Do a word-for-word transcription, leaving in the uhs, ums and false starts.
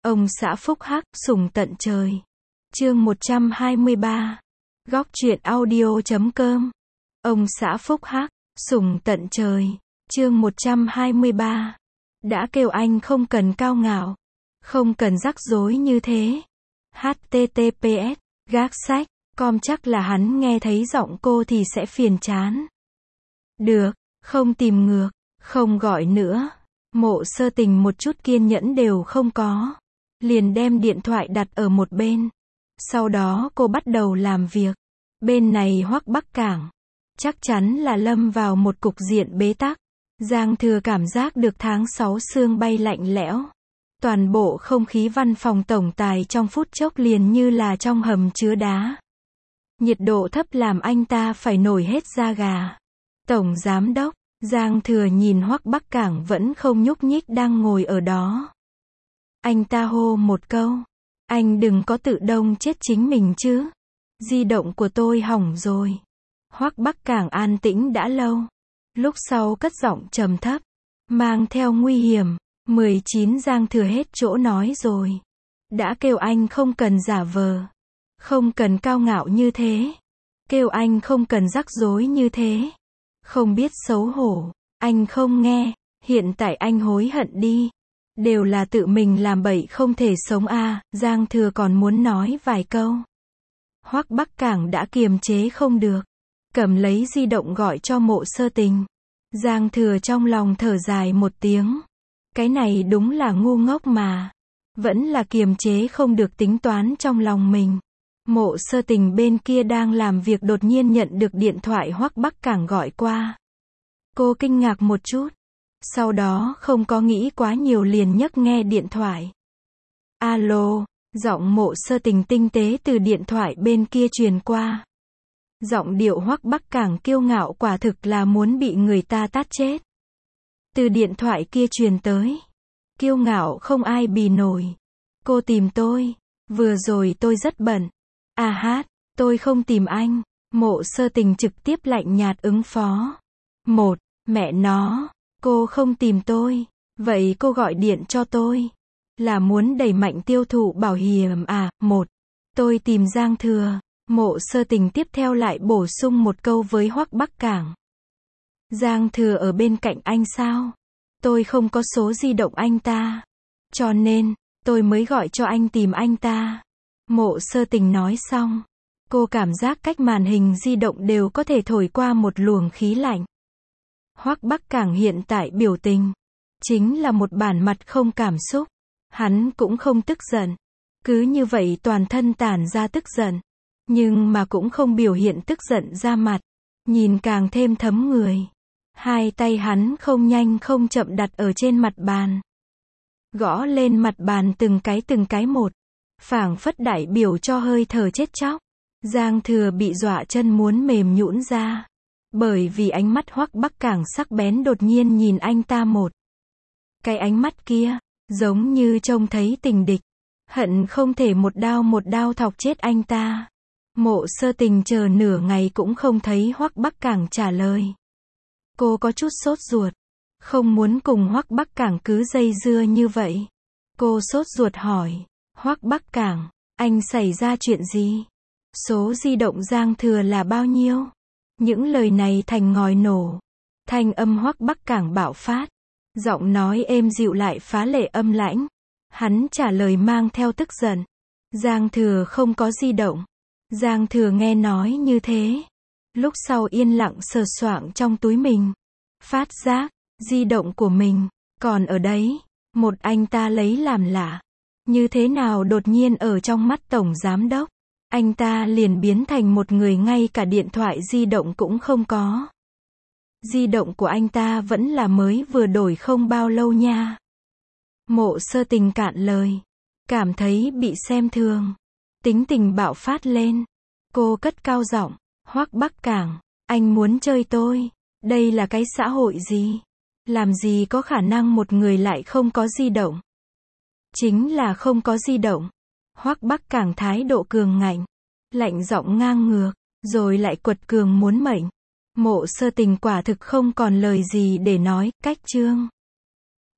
Ông xã phúc hắc, sủng tận trời. Chương một trăm hai mươi ba. Góc truyện audio chấm com. Ông xã phúc hắc, sủng tận trời. Chương một trăm hai mươi ba. Đã kêu anh không cần cao ngạo, không cần rắc rối như thế. hát tê tê pê ét, gác sách, com chắc là hắn nghe thấy giọng cô thì sẽ phiền chán. Được, không tìm ngược, không gọi nữa. Mộ Sơ Tình một chút kiên nhẫn đều không có. Liền đem điện thoại đặt ở một bên. Sau đó cô bắt đầu làm việc. Bên này Hoắc Bắc Cảng chắc chắn là lâm vào một cục diện bế tắc. Giang Thừa cảm giác được tháng sáu sương bay lạnh lẽo. Toàn bộ không khí văn phòng tổng tài trong phút chốc liền như là trong hầm chứa đá. Nhiệt độ thấp làm anh ta phải nổi hết da gà. Tổng giám đốc, Giang Thừa nhìn Hoắc Bắc Cảng vẫn không nhúc nhích đang ngồi ở đó. Anh ta hô một câu. Anh đừng có tự đông chết chính mình chứ. Di động của tôi hỏng rồi. Hoắc Bắc Cảng an tĩnh đã lâu. Lúc sau cất giọng trầm thấp, mang theo nguy hiểm. mười chín Giang Thừa hết chỗ nói rồi. Đã kêu anh không cần giả vờ. Không cần cao ngạo như thế. Kêu anh không cần rắc rối như thế. Không biết xấu hổ. Anh không nghe. Hiện tại anh hối hận đi. Đều là tự mình làm bậy không thể sống a. À, Giang Thừa còn muốn nói vài câu. Hoắc Bắc Cảng đã kiềm chế không được. Cầm lấy di động gọi cho Mộ Sơ Tình. Giang Thừa trong lòng thở dài một tiếng. Cái này đúng là ngu ngốc mà. Vẫn là kiềm chế không được tính toán trong lòng mình. Mộ Sơ Tình bên kia đang làm việc đột nhiên nhận được điện thoại Hoắc Bắc Cảng gọi qua. Cô kinh ngạc một chút. Sau đó không có nghĩ quá nhiều liền nhấc nghe điện thoại. Alo, giọng Mộ Sơ Tình tinh tế từ điện thoại bên kia truyền qua. Giọng điệu Hoắc Bắc Cảng kiêu ngạo quả thực là muốn bị người ta tát chết. Từ điện thoại kia truyền tới. Kiêu ngạo không ai bì nổi. Cô tìm tôi. Vừa rồi tôi rất bận. À hát, tôi không tìm anh. Mộ Sơ Tình trực tiếp lạnh nhạt ứng phó. Một, mẹ nó. Cô không tìm tôi. Vậy cô gọi điện cho tôi. Là muốn đẩy mạnh tiêu thụ bảo hiểm à? Một, tôi tìm Giang Thừa. Mộ Sơ Tình tiếp theo lại bổ sung một câu với Hoắc Bắc Cảng. Giang Thừa ở bên cạnh anh sao? Tôi không có số di động anh ta. Cho nên, tôi mới gọi cho anh tìm anh ta. Mộ Sơ Tình nói xong. Cô cảm giác cách màn hình di động đều có thể thổi qua một luồng khí lạnh. Hoắc Bắc Cảng hiện tại biểu tình. Chính là một bản mặt không cảm xúc. Hắn cũng không tức giận. Cứ như vậy toàn thân tản ra tức giận. Nhưng mà cũng không biểu hiện tức giận ra mặt. Nhìn càng thêm thấm người. Hai tay hắn không nhanh không chậm đặt ở trên mặt bàn. Gõ lên mặt bàn từng cái từng cái một. Phảng phất đại biểu cho hơi thở chết chóc. Giang Thừa bị dọa chân muốn mềm nhũn ra. Bởi vì ánh mắt Hoắc Bắc Cảng sắc bén đột nhiên nhìn anh ta một. Cái ánh mắt kia, giống như trông thấy tình địch. Hận không thể một đao một đao thọc chết anh ta. Mộ Sơ Tình chờ nửa ngày cũng không thấy Hoắc Bắc Cảng trả lời. Cô có chút sốt ruột. Không muốn cùng Hoắc Bắc Cảng cứ dây dưa như vậy. Cô sốt ruột hỏi. Hoắc Bắc Cảng, anh xảy ra chuyện gì? Số di động Giang Thừa là bao nhiêu? Những lời này thành ngòi nổ. Thanh âm Hoắc Bắc Cảng bạo phát. Giọng nói êm dịu lại phá lệ âm lãnh. Hắn trả lời mang theo tức giận. Giang Thừa không có di động. Giang Thừa nghe nói như thế. Lúc sau yên lặng sờ soạng trong túi mình. Phát giác, di động của mình, còn ở đấy. Một anh ta lấy làm lạ. Như thế nào đột nhiên ở trong mắt tổng giám đốc. Anh ta liền biến thành một người ngay cả điện thoại di động cũng không có. Di động của anh ta vẫn là mới vừa đổi không bao lâu nha. Mộ Sơ Tình cạn lời. Cảm thấy bị xem thường. Tính tình bạo phát lên. Cô cất cao giọng. Hoắc Bắc Cảng, anh muốn chơi tôi. Đây là cái xã hội gì? Làm gì có khả năng một người lại không có di động? Chính là không có di động. Hoắc Bắc Cảng thái độ cường ngạnh. Lạnh giọng ngang ngược. Rồi lại quật cường muốn mệnh. Mộ Sơ Tình quả thực không còn lời gì để nói. Cách chương.